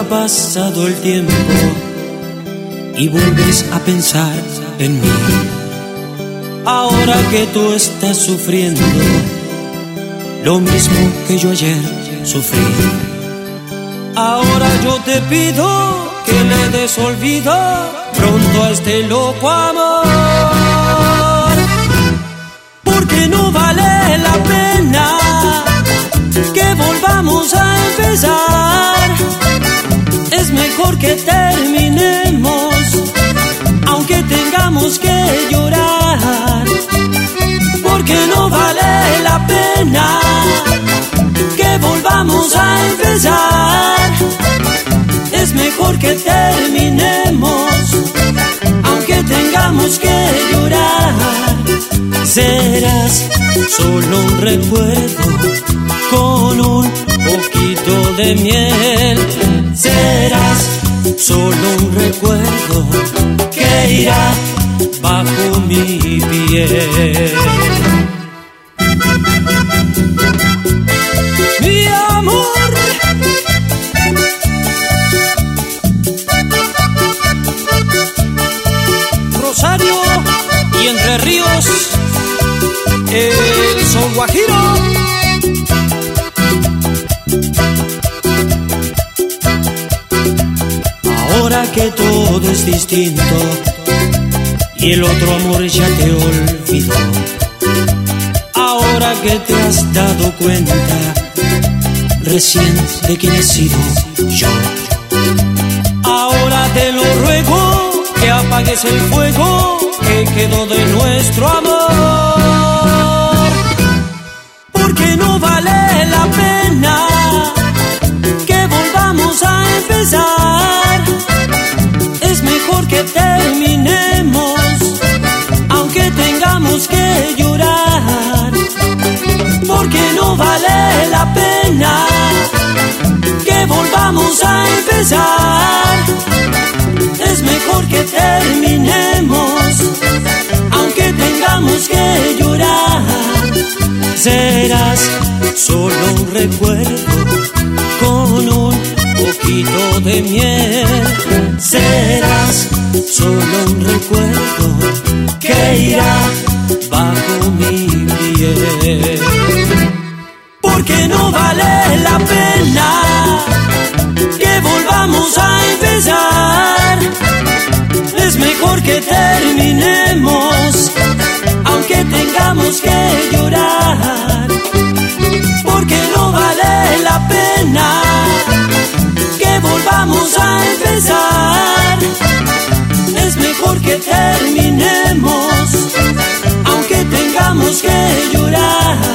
ha pasado el tiempo y vuelves a pensar en mí. Ahora que tú estás sufriendo lo mismo que yo ayer sufrí, ahora yo te pido que le des olvido pronto a este loco amor, porque no vale la pena que volvamos a empezar. Es mejor que terminemos, aunque tengamos que llorar, porque no vale la pena que volvamos a empezar. Es mejor que terminemos, aunque tengamos que llorar. Serás solo un recuerdo con un poquito de miel. Serás solo un recuerdo que irá bajo mi piel. Mi amor, Rosario y Entre Ríos, el son guajiro. Ahora que todo es distinto y el otro amor ya te olvidó, ahora que te has dado cuenta recién de quién he sido yo, ahora te lo ruego que apagues el fuego que quedó de nuestro amor, porque no vale la pena que volvamos a empezar. Es mejor que terminemos, aunque tengamos que llorar, porque no vale la pena que volvamos a empezar. Es mejor que terminemos, aunque tengamos que llorar. Serás solo un recuerdo con un poquito de miel. Serás solo un recuerdo que irá bajo mi piel, porque no vale la pena que volvamos a empezar. Es mejor que terminemos, aunque tengamos que llorar, porque no vale la pena que volvamos a empezar. Es mejor que terminemos, aunque tengamos que llorar.